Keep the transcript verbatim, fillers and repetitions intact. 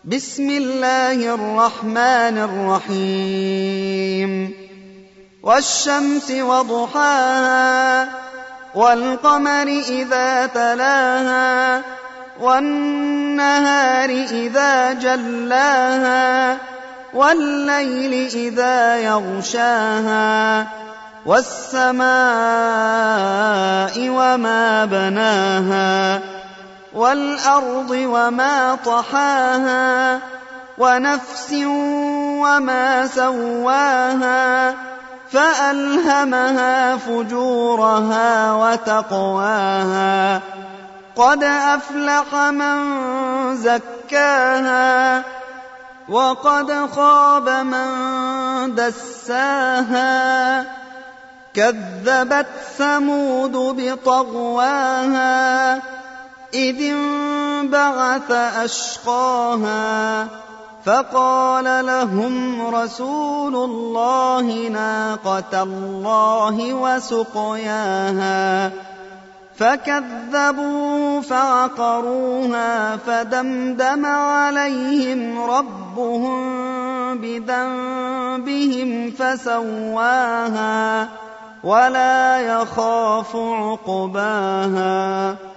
بسم الله الرحمن الرحيم والشمس وضحاها والقمر إذا تلاها والنهار إذا جلاها والليل إذا يغشاها والسماء وما بناها والأرض وما طحاها ونفس وما سواها فألهمها فجورها وتقواها قد أفلح من زكاها وقد خاب من دساها كذبت ثمود بطغواها إذ انبعث أشقاها فقال لهم رسول الله ناقة الله وسقياها فكذبوا فعقروها فدمدم عليهم ربهم بذنبهم فسواها ولا يخاف عقباها